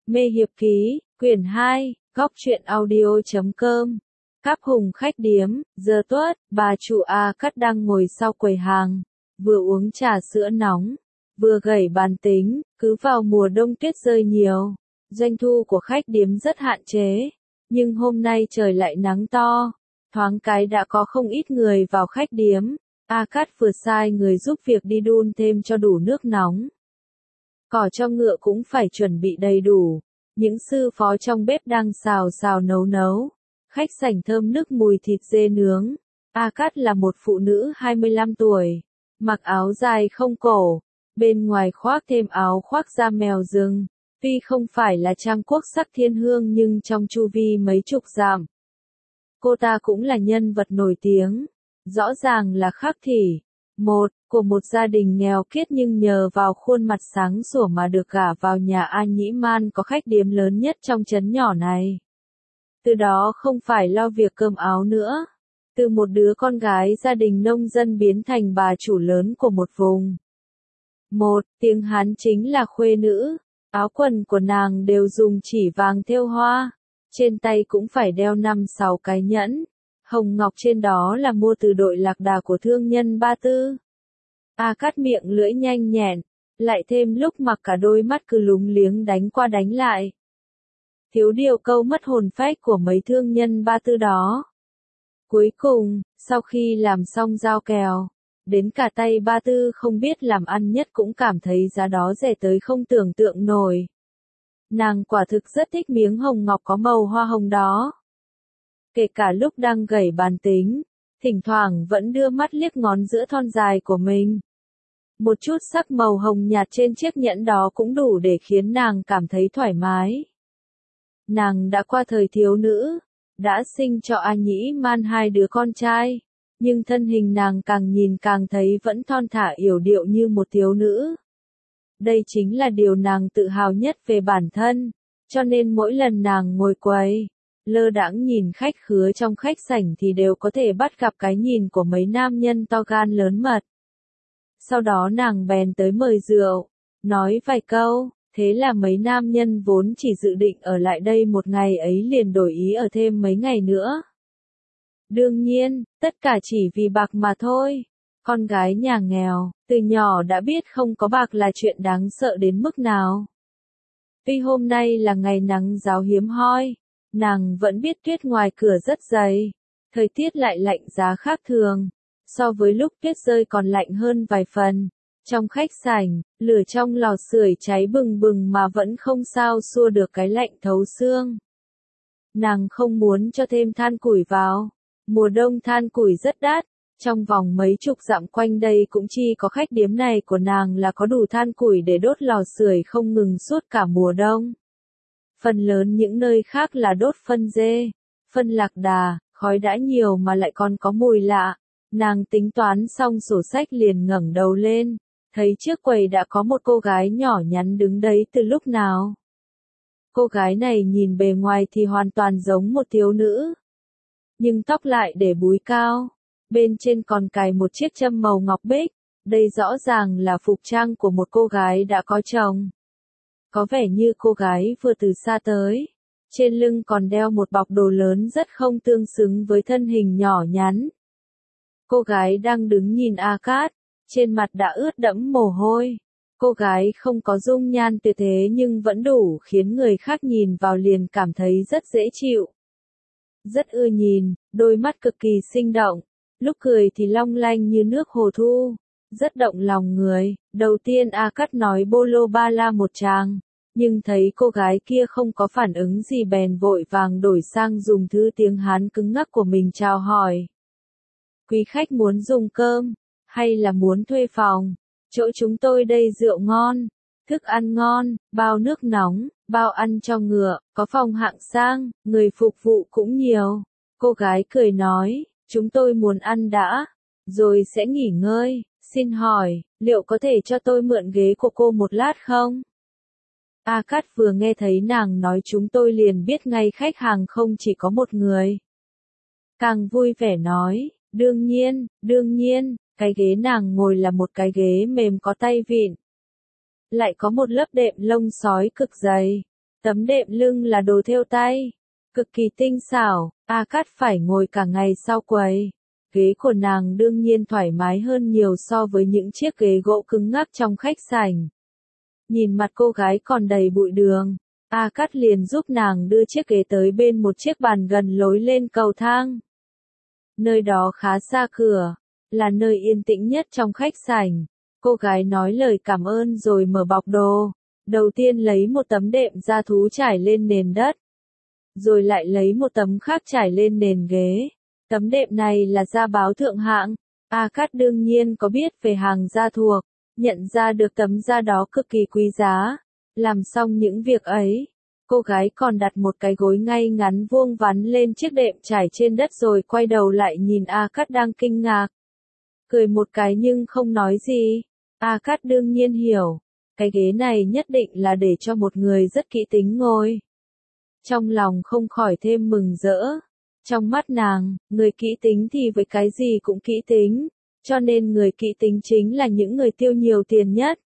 Mê Hiệp Ký, quyển 2, góc truyện audio.com. Cáp Hùng khách điếm, giờ tuất, bà chủ A Cắt đang ngồi sau quầy hàng, vừa uống trà sữa nóng, vừa gẩy bàn tính, cứ vào mùa đông tuyết rơi nhiều, doanh thu của khách điếm rất hạn chế, nhưng hôm nay trời lại nắng to, thoáng cái đã có không ít người vào khách điếm. A Cắt vừa sai người giúp việc đi đun thêm cho đủ nước nóng. Cỏ cho ngựa cũng phải chuẩn bị đầy đủ. Những sư phó trong bếp đang xào nấu. Khách sảnh thơm nức mùi thịt dê nướng. A Cắt là một phụ nữ 25 tuổi, mặc áo dài không cổ, bên ngoài khoác thêm áo khoác da mèo rừng. Tuy không phải là trang quốc sắc thiên hương nhưng trong chu vi mấy chục dặm, cô ta cũng là nhân vật nổi tiếng. Rõ ràng là khắc thị của một gia đình nghèo kiết nhưng nhờ vào khuôn mặt sáng sủa mà được gả vào nhà A Nhĩ Man có khách điếm lớn nhất trong trấn nhỏ này. Từ đó không phải lo việc cơm áo nữa. Từ một đứa con gái gia đình nông dân biến thành bà chủ lớn của một vùng. Tiếng Hán chính là khuê nữ. Áo quần của nàng đều dùng chỉ vàng thêu hoa. Trên tay cũng phải đeo 5-6 cái nhẫn. Hồng ngọc trên đó là mua từ đội lạc đà của thương nhân Ba Tư. A Cắt miệng lưỡi nhanh nhẹn, lại thêm lúc mặc cả đôi mắt cứ lúng liếng đánh qua đánh lại. Thiếu điều câu mất hồn phách của mấy thương nhân Ba Tư đó. Cuối cùng, sau khi làm xong giao kèo, đến cả tay Ba Tư không biết làm ăn nhất cũng cảm thấy giá đó rẻ tới không tưởng tượng nổi. Nàng quả thực rất thích miếng hồng ngọc có màu hoa hồng đó. Kể cả lúc đang gẩy bàn tính, thỉnh thoảng vẫn đưa mắt liếc ngón giữa thon dài của mình. Một chút sắc màu hồng nhạt trên chiếc nhẫn đó cũng đủ để khiến nàng cảm thấy thoải mái. Nàng đã qua thời thiếu nữ, đã sinh cho A Nhĩ Man 2 đứa con trai, nhưng thân hình nàng càng nhìn càng thấy vẫn thon thả yểu điệu như một thiếu nữ. Đây chính là điều nàng tự hào nhất về bản thân, cho nên mỗi lần nàng ngồi quầy, lơ đãng nhìn khách khứa trong khách sảnh thì đều có thể bắt gặp cái nhìn của mấy nam nhân to gan lớn mật. Sau đó nàng bèn tới mời rượu, nói vài câu, thế là mấy nam nhân vốn chỉ dự định ở lại đây một ngày ấy liền đổi ý ở thêm mấy ngày nữa. Đương nhiên, tất cả chỉ vì bạc mà thôi. Con gái nhà nghèo, từ nhỏ đã biết không có bạc là chuyện đáng sợ đến mức nào. Tuy hôm nay là ngày nắng ráo hiếm hoi, nàng vẫn biết tuyết ngoài cửa rất dày, thời tiết lại lạnh giá khác thường, so với lúc tuyết rơi còn lạnh hơn vài phần. Trong khách sảnh, lửa trong lò sưởi cháy bừng bừng mà vẫn không sao xua được cái lạnh thấu xương. Nàng không muốn cho thêm than củi vào, mùa đông than củi rất đắt, trong vòng mấy chục dặm quanh đây cũng chỉ có khách điếm này của nàng là có đủ than củi để đốt lò sưởi không ngừng suốt cả mùa đông. Phần lớn những nơi khác là đốt phân dê, phân lạc đà, khói đã nhiều mà lại còn có mùi lạ. Nàng tính toán xong sổ sách liền ngẩng đầu lên, thấy trước quầy đã có một cô gái nhỏ nhắn đứng đấy từ lúc nào. Cô gái này nhìn bề ngoài thì hoàn toàn giống một thiếu nữ, nhưng tóc lại để búi cao, bên trên còn cài một chiếc châm màu ngọc bích, đây rõ ràng là phục trang của một cô gái đã có chồng. Có vẻ như cô gái vừa từ xa tới, trên lưng còn đeo một bọc đồ lớn rất không tương xứng với thân hình nhỏ nhắn. Cô gái đang đứng nhìn A Cát, trên mặt đã ướt đẫm mồ hôi. Cô gái không có dung nhan tuyệt thế nhưng vẫn đủ khiến người khác nhìn vào liền cảm thấy rất dễ chịu. Rất ưa nhìn, đôi mắt cực kỳ sinh động, lúc cười thì long lanh như nước hồ thu, rất động lòng người. Đầu tiên A Cát nói bolo ba la một tràng, nhưng thấy cô gái kia không có phản ứng gì bèn vội vàng đổi sang dùng thứ tiếng Hán cứng ngắc của mình chào hỏi. Quý khách muốn dùng cơm, hay là muốn thuê phòng? Chỗ chúng tôi đây rượu ngon, thức ăn ngon, bao nước nóng, bao ăn cho ngựa, có phòng hạng sang, người phục vụ cũng nhiều. Cô gái cười nói, chúng tôi muốn ăn đã, rồi sẽ nghỉ ngơi. Xin hỏi, liệu có thể cho tôi mượn ghế của cô một lát không? A Cát vừa nghe thấy nàng nói chúng tôi liền biết ngay khách hàng không chỉ có một người. Càng vui vẻ nói, đương nhiên, cái ghế nàng ngồi là một cái ghế mềm có tay vịn. Lại có một lớp đệm lông sói cực dày, Tấm đệm lưng là đồ thêu tay, cực kỳ tinh xảo, A Cát phải ngồi cả ngày sau quầy. Ghế của nàng đương nhiên thoải mái hơn nhiều so với những chiếc ghế gỗ cứng ngắc trong khách sảnh. Nhìn mặt cô gái còn đầy bụi đường, A Cát liền giúp nàng đưa chiếc ghế tới bên một chiếc bàn gần lối lên cầu thang. Nơi đó khá xa cửa, là nơi yên tĩnh nhất trong khách sảnh. Cô gái nói lời cảm ơn rồi mở bọc đồ. Đầu tiên lấy một tấm đệm da thú trải lên nền đất. Rồi lại lấy một tấm khác trải lên nền ghế. Tấm đệm này là da báo thượng hạng. A Cát đương nhiên có biết về hàng da thuộc, nhận ra được tấm da đó cực kỳ quý giá. Làm xong những việc ấy, cô gái còn đặt một cái gối ngay ngắn vuông vắn lên chiếc đệm trải trên đất rồi quay đầu lại nhìn A Cát đang kinh ngạc. Cười một cái nhưng không nói gì. A Cát đương nhiên hiểu, cái ghế này nhất định là để cho một người rất kỹ tính ngồi. Trong lòng không khỏi thêm mừng rỡ. Trong mắt nàng, người kỹ tính thì với cái gì cũng kỹ tính, cho nên người kỹ tính chính là những người tiêu nhiều tiền nhất.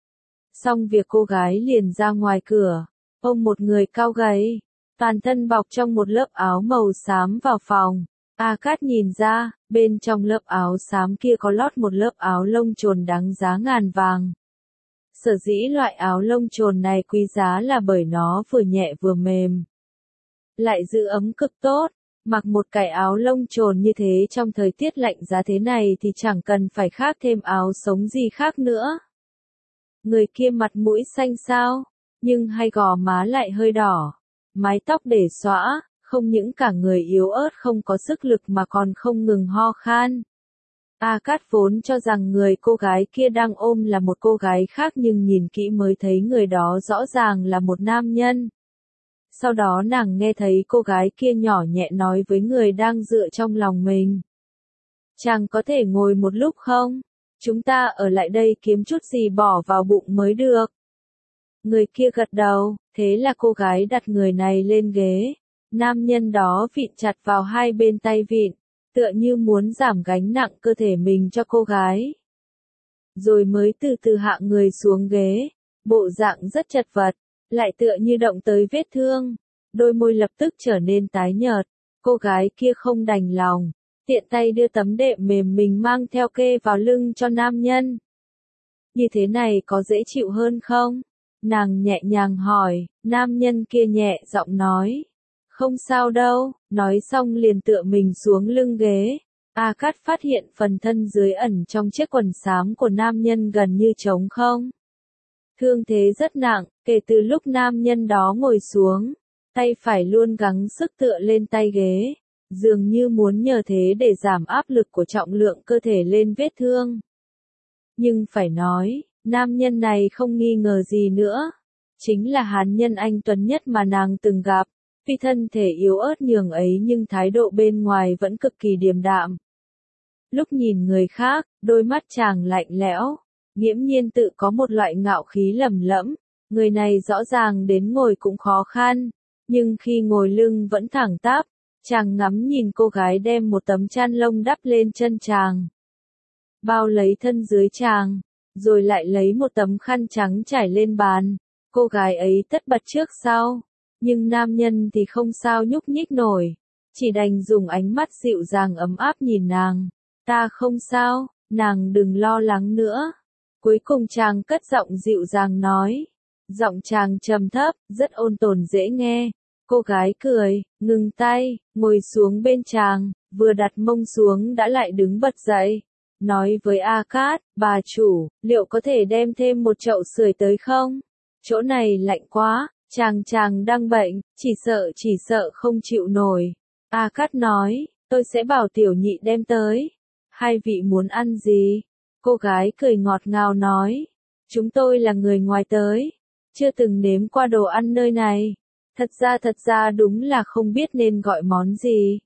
Xong việc cô gái liền ra ngoài cửa, ôm một người cao gầy, toàn thân bọc trong một lớp áo màu xám vào phòng. A Cát nhìn ra, bên trong lớp áo xám kia có lót một lớp áo lông chồn đáng giá ngàn vàng. Sở dĩ loại áo lông chồn này quý giá là bởi nó vừa nhẹ vừa mềm, lại giữ ấm cực tốt. Mặc một cái áo lông chồn như thế trong thời tiết lạnh giá thế này thì chẳng cần phải khác thêm áo sống gì khác nữa. Người kia mặt mũi xanh xao, nhưng hai gò má lại hơi đỏ, mái tóc để xõa, không những cả người yếu ớt không có sức lực mà còn không ngừng ho khan. A Cát vốn cho rằng người cô gái kia đang ôm là một cô gái khác nhưng nhìn kỹ mới thấy người đó rõ ràng là một nam nhân. Sau đó nàng nghe thấy cô gái kia nhỏ nhẹ nói với người đang dựa trong lòng mình. Chàng có thể ngồi một lúc không? Chúng ta ở lại đây kiếm chút gì bỏ vào bụng mới được. Người kia gật đầu, thế là cô gái đặt người này lên ghế. Nam nhân đó vịn chặt vào hai bên tay vịn, tựa như muốn giảm gánh nặng cơ thể mình cho cô gái. Rồi mới từ từ hạ người xuống ghế, bộ dạng rất chật vật, lại tựa như động tới vết thương. Đôi môi lập tức trở nên tái nhợt, cô gái kia không đành lòng, tiện tay đưa tấm đệm mềm mình mang theo kê vào lưng cho nam nhân. Như thế này có dễ chịu hơn không? Nàng nhẹ nhàng hỏi, nam nhân kia nhẹ giọng nói. Không sao đâu, nói xong liền tựa mình xuống lưng ghế. A Cát phát hiện phần thân dưới ẩn trong chiếc quần xám của nam nhân gần như trống không. Thương thế rất nặng, kể từ lúc nam nhân đó ngồi xuống, tay phải luôn gắng sức tựa lên tay ghế, dường như muốn nhờ thế để giảm áp lực của trọng lượng cơ thể lên vết thương. Nhưng phải nói, nam nhân này không nghi ngờ gì nữa, chính là hán nhân anh tuấn nhất mà nàng từng gặp. Vì thân thể yếu ớt nhường ấy nhưng thái độ bên ngoài vẫn cực kỳ điềm đạm. Lúc nhìn người khác, đôi mắt chàng lạnh lẽo, nghiễm nhiên tự có một loại ngạo khí lầm lẫm. Người này rõ ràng đến ngồi cũng khó khăn, nhưng khi ngồi lưng vẫn thẳng tắp. Chàng ngắm nhìn cô gái đem một tấm chăn lông đắp lên chân chàng, bao lấy thân dưới chàng, rồi lại lấy một tấm khăn trắng trải lên bàn. Cô gái ấy tất bật trước sau. Nhưng nam nhân thì không sao nhúc nhích nổi, chỉ đành dùng ánh mắt dịu dàng ấm áp nhìn nàng. Ta không sao, nàng đừng lo lắng nữa. Cuối cùng chàng cất giọng dịu dàng nói. Giọng chàng trầm thấp, rất ôn tồn dễ nghe. Cô gái cười, ngừng tay, ngồi xuống bên chàng, vừa đặt mông xuống đã lại đứng bật dậy. Nói với A Cát, bà chủ, liệu có thể đem thêm một chậu sưởi tới không? Chỗ này lạnh quá. Chàng đang bệnh, chỉ sợ không chịu nổi. A Cát nói, tôi sẽ bảo tiểu nhị đem tới. Hai vị muốn ăn gì? Cô gái cười ngọt ngào nói, chúng tôi là người ngoài tới, chưa từng nếm qua đồ ăn nơi này. Thật ra đúng là không biết nên gọi món gì.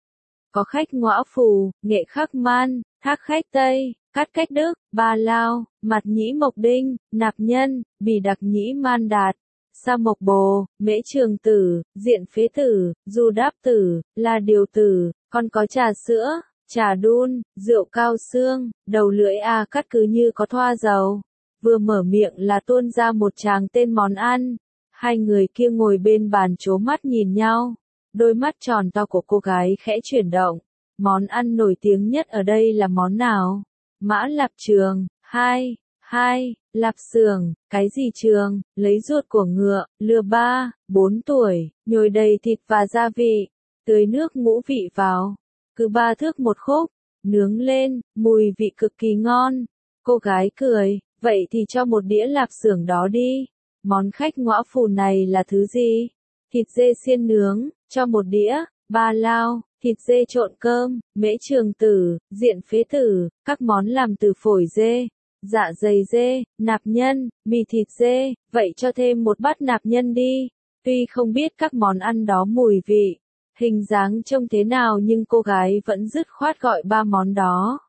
Có khách ngõa phù, nghệ khắc man, thác khách Tây, cát cách Đức, ba lao, mặt nhĩ mộc đinh, nạp nhân, bì đặc nhĩ man đạt. Sa mộc bồ, mễ trường tử, diện phế tử, du đáp tử, là điều tử, còn có trà sữa, trà đun, rượu cao xương. Đầu lưỡi A Cát cứ như có thoa dầu, vừa mở miệng là tuôn ra một tràng tên món ăn. Hai người kia ngồi bên bàn trố mắt nhìn nhau. Đôi mắt tròn to của cô gái khẽ chuyển động. Món ăn nổi tiếng nhất ở đây là món nào? Mã lạp trường. 2. Lạp xưởng. Cái gì trường? Lấy ruột của ngựa, lừa 3, 4 tuổi, nhồi đầy thịt và gia vị, tưới nước ngũ vị vào, cứ 3 thước một khúc, nướng lên, mùi vị cực kỳ ngon. Cô gái cười, vậy thì cho một đĩa lạp xưởng đó đi. Món khách ngõ phù này là thứ gì? Thịt dê xiên nướng, cho một đĩa. Ba lao, thịt dê trộn cơm, mễ trường tử, diện phế tử, các món làm từ phổi dê, dạ dày dê, nạp nhân, mì thịt dê, vậy cho thêm một bát nạp nhân đi. Tuy không biết các món ăn đó mùi vị, hình dáng trông thế nào nhưng cô gái vẫn dứt khoát gọi 3 món đó.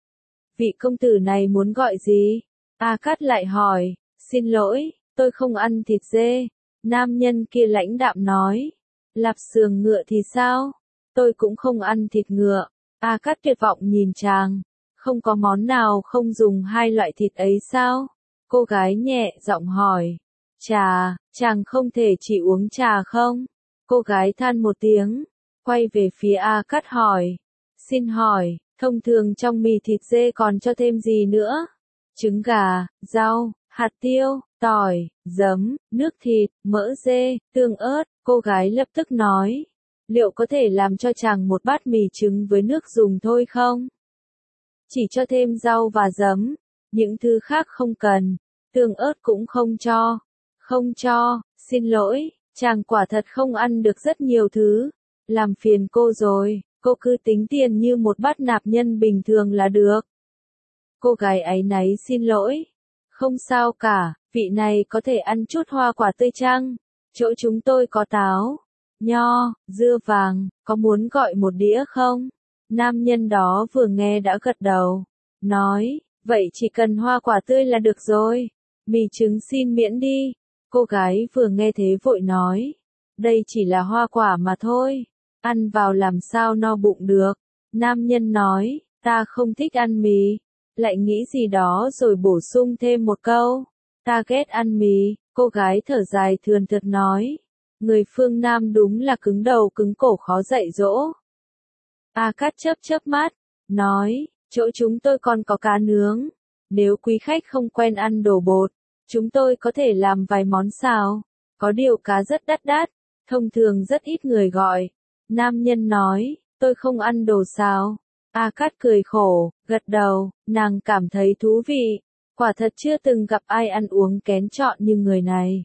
Vị công tử này muốn gọi gì? A Cát lại hỏi, xin lỗi, tôi không ăn thịt dê. Nam nhân kia lãnh đạm nói, lạp xưởng ngựa thì sao? Tôi cũng không ăn thịt ngựa. A Cát tuyệt vọng nhìn chàng, không có món nào không dùng hai loại thịt ấy sao? Cô gái nhẹ giọng hỏi, trà, chàng không thể chỉ uống trà không? Cô gái than một tiếng, quay về phía A Cát hỏi, xin hỏi, thông thường trong mì thịt dê còn cho thêm gì nữa? Trứng gà, rau, hạt tiêu, tỏi, giấm, nước thịt, mỡ dê, tương ớt. Cô gái lập tức nói, liệu có thể làm cho chàng một bát mì trứng với nước dùng thôi không? Chỉ cho thêm rau và giấm, những thứ khác không cần, tương ớt cũng không cho. Không cho, xin lỗi, chàng quả thật không ăn được rất nhiều thứ. Làm phiền cô rồi, cô cứ tính tiền như một bát nạp nhân bình thường là được. Cô gái áy náy xin lỗi. Không sao cả, vị này có thể ăn chút hoa quả tươi chăng? Chỗ chúng tôi có táo, nho, dưa vàng, có muốn gọi một đĩa không? Nam nhân đó vừa nghe đã gật đầu, nói, vậy chỉ cần hoa quả tươi là được rồi. Mì trứng xin miễn đi. Cô gái vừa nghe thế vội nói, đây chỉ là hoa quả mà thôi, ăn vào làm sao no bụng được. Nam nhân nói, ta không thích ăn mì, lại nghĩ gì đó rồi bổ sung thêm một câu, ta ghét ăn mì. Cô gái thở dài thườn thượt nói, người phương Nam đúng là cứng đầu cứng cổ khó dạy dỗ. A Cát chớp mắt, nói, chỗ chúng tôi còn có cá nướng, nếu quý khách không quen ăn đồ bột, chúng tôi có thể làm vài món xào, có điều cá rất đắt, thông thường rất ít người gọi. Nam nhân nói, tôi không ăn đồ xào. A Cát cười khổ, gật đầu, nàng cảm thấy thú vị, quả thật chưa từng gặp ai ăn uống kén chọn như người này.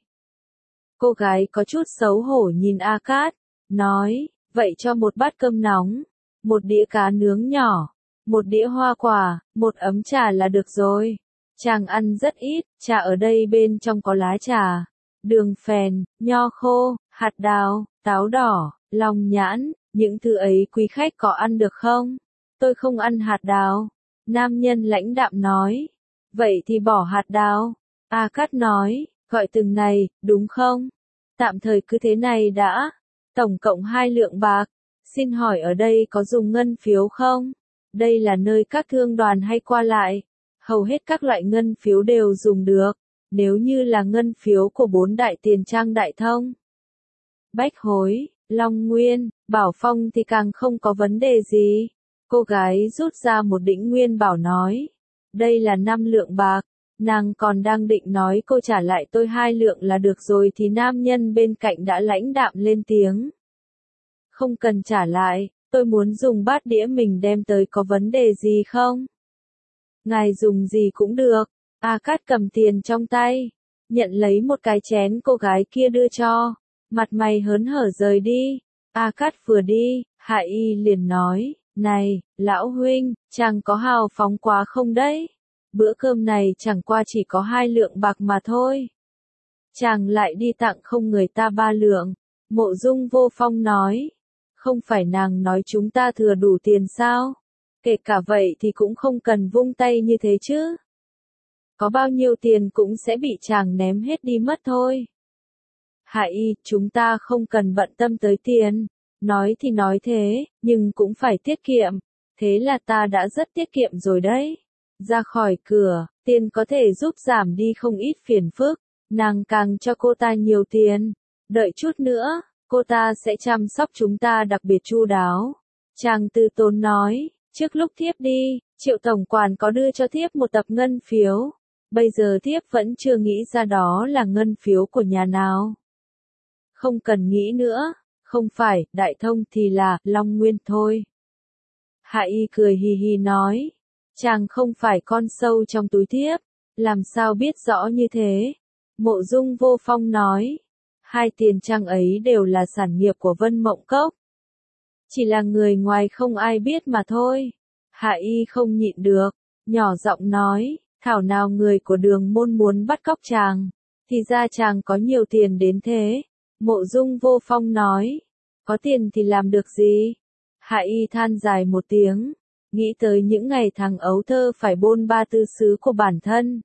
Cô gái có chút xấu hổ nhìn A Cát, nói, vậy cho một bát cơm nóng, một đĩa cá nướng nhỏ, một đĩa hoa quả, một ấm trà là được rồi. Chàng ăn rất ít, trà ở đây bên trong có lá trà, đường phèn, nho khô, hạt đào, táo đỏ, long nhãn, những thứ ấy quý khách có ăn được không? Tôi không ăn hạt đào. Nam nhân lãnh đạm nói. Vậy thì bỏ hạt đào. A Cát nói, gọi từng này, đúng không? Tạm thời cứ thế này đã. Tổng cộng 2 lượng bạc. Xin hỏi ở đây có dùng ngân phiếu không? Đây là nơi các thương đoàn hay qua lại. Hầu hết các loại ngân phiếu đều dùng được. Nếu như là ngân phiếu của 4 đại tiền trang đại thông, Bách Hối, Long Nguyên, Bảo Phong thì càng không có vấn đề gì. Cô gái rút ra một đĩnh nguyên bảo nói. Đây là 5 lượng bạc. Nàng còn đang định nói cô trả lại tôi 2 lượng là được rồi thì nam nhân bên cạnh đã lãnh đạm lên tiếng. Không cần trả lại, tôi muốn dùng bát đĩa mình đem tới có vấn đề gì không? Ngài dùng gì cũng được. A Cát cầm tiền trong tay, nhận lấy một cái chén cô gái kia đưa cho, mặt mày hớn hở rời đi. A Cát vừa đi, Hạ Y liền nói, này, lão huynh, chàng có hào phóng quá không đấy? Bữa cơm này chẳng qua chỉ có 2 lượng bạc mà thôi. Chàng lại đi tặng không người ta 3 lượng. Mộ Dung Vô Phong nói, không phải nàng nói chúng ta thừa đủ tiền sao? Kể cả vậy thì cũng không cần vung tay như thế chứ. Có bao nhiêu tiền cũng sẽ bị chàng ném hết đi mất thôi. Hạ Y, chúng ta không cần bận tâm tới tiền. Nói thì nói thế, nhưng cũng phải tiết kiệm. Thế là ta đã rất tiết kiệm rồi đấy. Ra khỏi cửa, tiền có thể giúp giảm đi không ít phiền phức. nàng càng cho cô ta nhiều tiền. Đợi chút nữa, cô ta sẽ chăm sóc chúng ta đặc biệt chu đáo. Chàng từ tốn nói, trước lúc thiếp đi, Triệu tổng quản có đưa cho thiếp một tập ngân phiếu. Bây giờ thiếp vẫn chưa nghĩ ra đó là ngân phiếu của nhà nào. Không cần nghĩ nữa, không phải, Đại Thông thì là, Long Nguyên thôi. Hạ Y cười hì hì nói, chàng không phải con sâu trong túi thiếp, làm sao biết rõ như thế. Mộ Dung Vô Phong nói, hai tiền trang ấy đều là sản nghiệp của Vân Mộng Cốc. Chỉ là người ngoài không ai biết mà thôi. Hạ Y không nhịn được, nhỏ giọng nói, thảo nào người của Đường Môn muốn bắt cóc chàng, thì ra chàng có nhiều tiền đến thế. Mộ Dung Vô Phong nói, có tiền thì làm được gì? Hạ Y than dài một tiếng, nghĩ tới những ngày tháng ấu thơ phải bôn ba tư xứ của bản thân.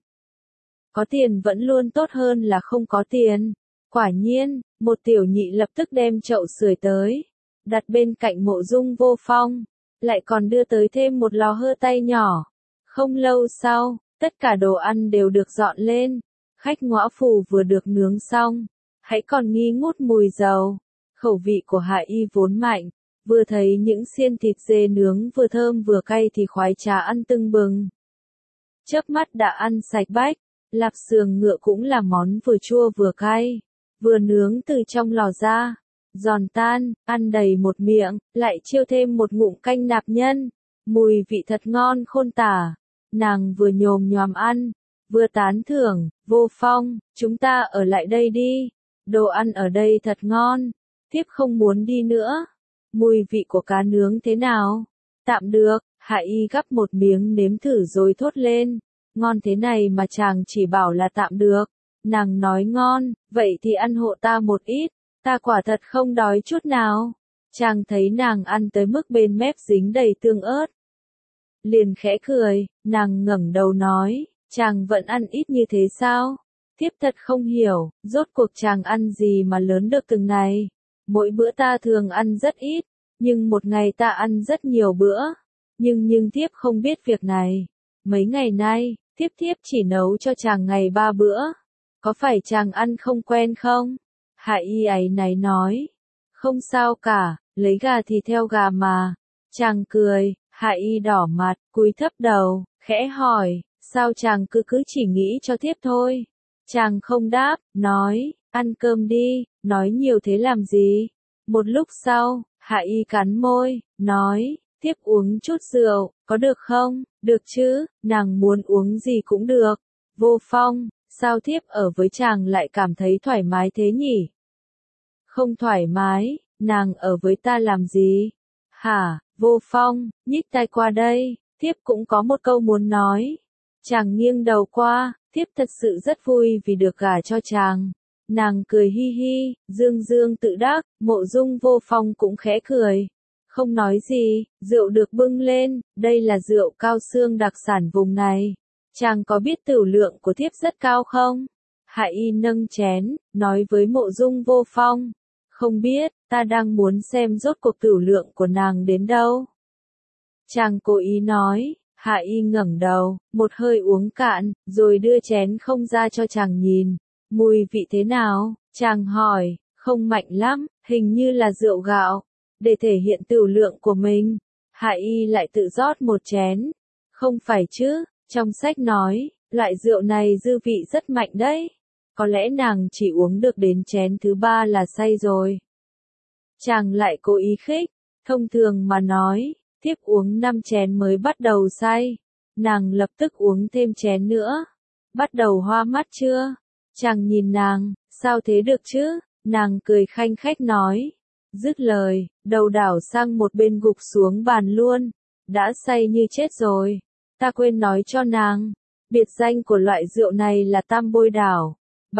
Có tiền vẫn luôn tốt hơn là không có tiền. Quả nhiên, một tiểu nhị lập tức đem chậu sưởi tới, đặt bên cạnh Mộ Dung Vô Phong, lại còn đưa tới thêm một lò hơ tay nhỏ. Không lâu sau, tất cả đồ ăn đều được dọn lên, khách ngõ phủ vừa được nướng xong, hãy còn nghi ngút mùi dầu. Khẩu vị của Hạ Y vốn mạnh, vừa thấy những xiên thịt dê nướng vừa thơm vừa cay thì khoái trá ăn tưng bừng. Chớp mắt đã ăn sạch bách, lạp xương ngựa cũng là món vừa chua vừa cay, vừa nướng từ trong lò ra, giòn tan, ăn đầy một miệng, lại chiêu thêm một ngụm canh nạp nhân, mùi vị thật ngon khôn tả. Nàng vừa nhồm nhòm ăn, vừa tán thưởng, Vô Phong, chúng ta ở lại đây đi, đồ ăn ở đây thật ngon, thiếp không muốn đi nữa. Mùi vị của cá nướng thế nào? Tạm được. Hạ Y gắp một miếng nếm thử rồi thốt lên, ngon thế này mà chàng chỉ bảo là tạm được. Nàng nói ngon, vậy thì ăn hộ ta một ít, ta quả thật không đói chút nào. Chàng thấy nàng ăn tới mức bên mép dính đầy tương ớt, liền khẽ cười, nàng ngẩng đầu nói, chàng vẫn ăn ít như thế sao? Thiếp thật không hiểu, rốt cuộc chàng ăn gì mà lớn được từng này. Mỗi bữa ta thường ăn rất ít, nhưng một ngày ta ăn rất nhiều bữa. Nhưng thiếp không biết việc này. Mấy ngày nay, thiếp chỉ nấu cho chàng ngày 3 bữa. Có phải chàng ăn không quen không? Hạ Y áy náy nói. Không sao cả, lấy gà thì theo gà mà. Chàng cười, Hạ Y đỏ mặt, cúi thấp đầu, khẽ hỏi, sao chàng cứ chỉ nghĩ cho thiếp thôi? Chàng không đáp, nói, ăn cơm đi, nói nhiều thế làm gì? Một lúc sau, Hạ Y cắn môi, nói, thiếp uống chút rượu, có được không? Được chứ, nàng muốn uống gì cũng được. Vô Phong, sao thiếp ở với chàng lại cảm thấy thoải mái thế nhỉ? Không thoải mái, nàng ở với ta làm gì? Hả, Vô Phong, nhích tai qua đây, thiếp cũng có một câu muốn nói. Chàng nghiêng đầu qua, thiếp thật sự rất vui vì được gả cho chàng. Nàng cười hi hi, dương dương tự đắc, Mộ Dung Vô Phong cũng khẽ cười. Không nói gì, rượu được bưng lên, đây là rượu cao xương đặc sản vùng này. Chàng có biết tửu lượng của thiếp rất cao không? Hạ Y nâng chén, nói với Mộ Dung Vô Phong. Không biết, ta đang muốn xem rốt cuộc tửu lượng của nàng đến đâu. Chàng cố ý nói, Hạ Y ngẩng đầu, một hơi uống cạn, rồi đưa chén không ra cho chàng nhìn. Mùi vị thế nào? Chàng hỏi, không mạnh lắm, hình như là rượu gạo. Để thể hiện tửu lượng của mình, Hạ Y lại tự rót một chén. Không phải chứ, trong sách nói, loại rượu này dư vị rất mạnh đấy. Có lẽ nàng chỉ uống được đến chén thứ 3 là say rồi. Chàng lại cố ý khích, thông thường mà nói, thiếp uống 5 chén mới bắt đầu say. Nàng lập tức uống thêm chén nữa. Bắt đầu hoa mắt chưa? Chàng nhìn nàng, sao thế được chứ? Nàng cười khanh khách nói. Dứt lời, đầu đảo sang một bên gục xuống bàn luôn. Đã say như chết rồi. Ta quên nói cho nàng. Biệt danh của loại rượu này là tam bôi đảo.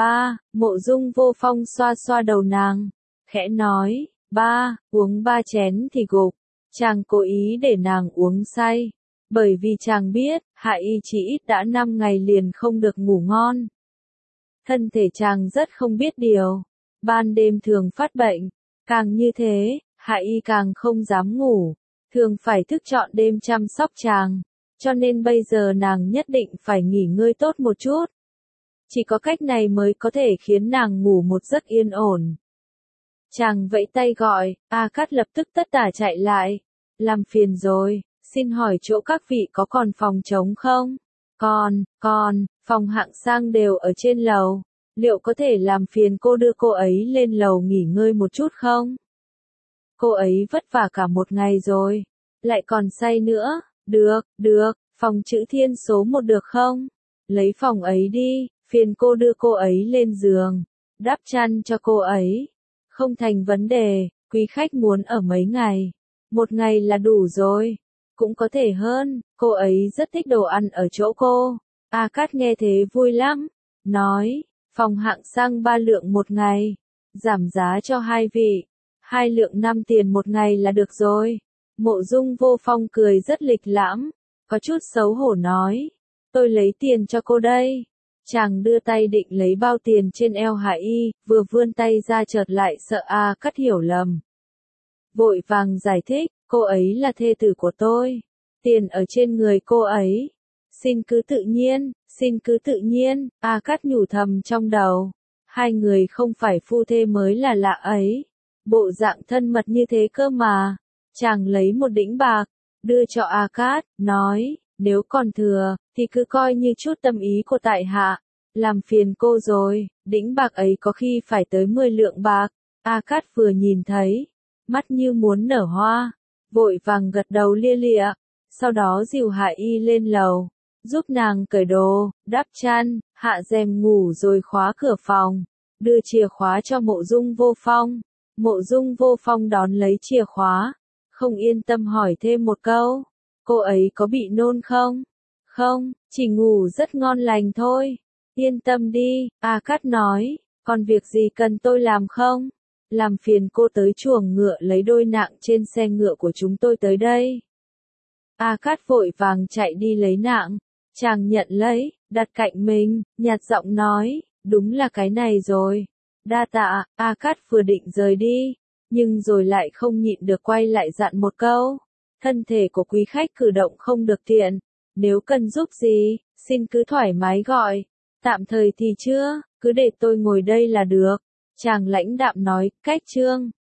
Mộ Dung Vô Phong xoa xoa đầu nàng. Khẽ nói, uống 3 chén thì gục. Chàng cố ý để nàng uống say. Bởi vì chàng biết, Hạ Y chỉ ít đã 5 ngày liền không được ngủ ngon. Thân thể chàng rất không biết điều. Ban đêm thường phát bệnh. Càng như thế, Hạ Y càng không dám ngủ. Thường phải thức trọn đêm chăm sóc chàng. Cho nên bây giờ nàng nhất định phải nghỉ ngơi tốt một chút. Chỉ có cách này mới có thể khiến nàng ngủ một giấc yên ổn. Chàng vẫy tay gọi, A Cát lập tức tất tả chạy lại. Làm phiền rồi, xin hỏi chỗ các vị có còn phòng trống không? Còn, phòng hạng sang đều ở trên lầu. Liệu có thể làm phiền cô đưa cô ấy lên lầu nghỉ ngơi một chút không? Cô ấy vất vả cả một ngày rồi. Lại còn say nữa. Được, phòng chữ thiên số 1 được không? Lấy phòng ấy đi, phiền cô đưa cô ấy lên giường. Đắp chăn cho cô ấy. Không thành vấn đề, quý khách muốn ở mấy ngày. 1 ngày là đủ rồi. Cũng có thể hơn, cô ấy rất thích đồ ăn ở chỗ cô. A Cát nghe thế vui lắm. Nói, phòng hạng sang 3 lượng 1 ngày. Giảm giá cho 2 vị. 2 lượng 5 tiền 1 ngày là được rồi. Mộ Dung Vô Phong cười rất lịch lãm. Có chút xấu hổ nói. Tôi lấy tiền cho cô đây. Chàng đưa tay định lấy bao tiền trên eo Hạ Y, vừa vươn tay ra chợt lại sợ A Cát hiểu lầm. Vội vàng giải thích, cô ấy là thê tử của tôi. Tiền ở trên người cô ấy. Xin cứ tự nhiên, A Cát nhủ thầm trong đầu. Hai người không phải phu thê mới là lạ ấy. Bộ dạng thân mật như thế cơ mà. Chàng lấy một đĩnh bạc, đưa cho A Cát, nói, nếu còn thừa, thì cứ coi như chút tâm ý của tại hạ. Làm phiền cô rồi, đĩnh bạc ấy có khi phải tới 10 lượng bạc. A Cát vừa nhìn thấy, mắt như muốn nở hoa, vội vàng gật đầu lia lịa, sau đó dìu Hạ Y lên lầu, giúp nàng cởi đồ, đắp chăn, hạ rèm ngủ rồi khóa cửa phòng, đưa chìa khóa cho Mộ Dung Vô Phong. Mộ Dung Vô Phong đón lấy chìa khóa, không yên tâm hỏi thêm một câu, cô ấy có bị nôn không? Không, chỉ ngủ rất ngon lành thôi. Yên tâm đi, A Cát nói, còn việc gì cần tôi làm không? Làm phiền cô tới chuồng ngựa lấy đôi nạng trên xe ngựa của chúng tôi tới đây. A Cát vội vàng chạy đi lấy nạng, chàng nhận lấy, đặt cạnh mình, nhạt giọng nói, đúng là cái này rồi. Đa tạ, A Cát vừa định rời đi, nhưng rồi lại không nhịn được quay lại dặn một câu. Thân thể của quý khách cử động không được tiện, nếu cần giúp gì, xin cứ thoải mái gọi. Tạm thời thì chưa, cứ để tôi ngồi đây là được. Chàng lãnh đạm nói, cách chương.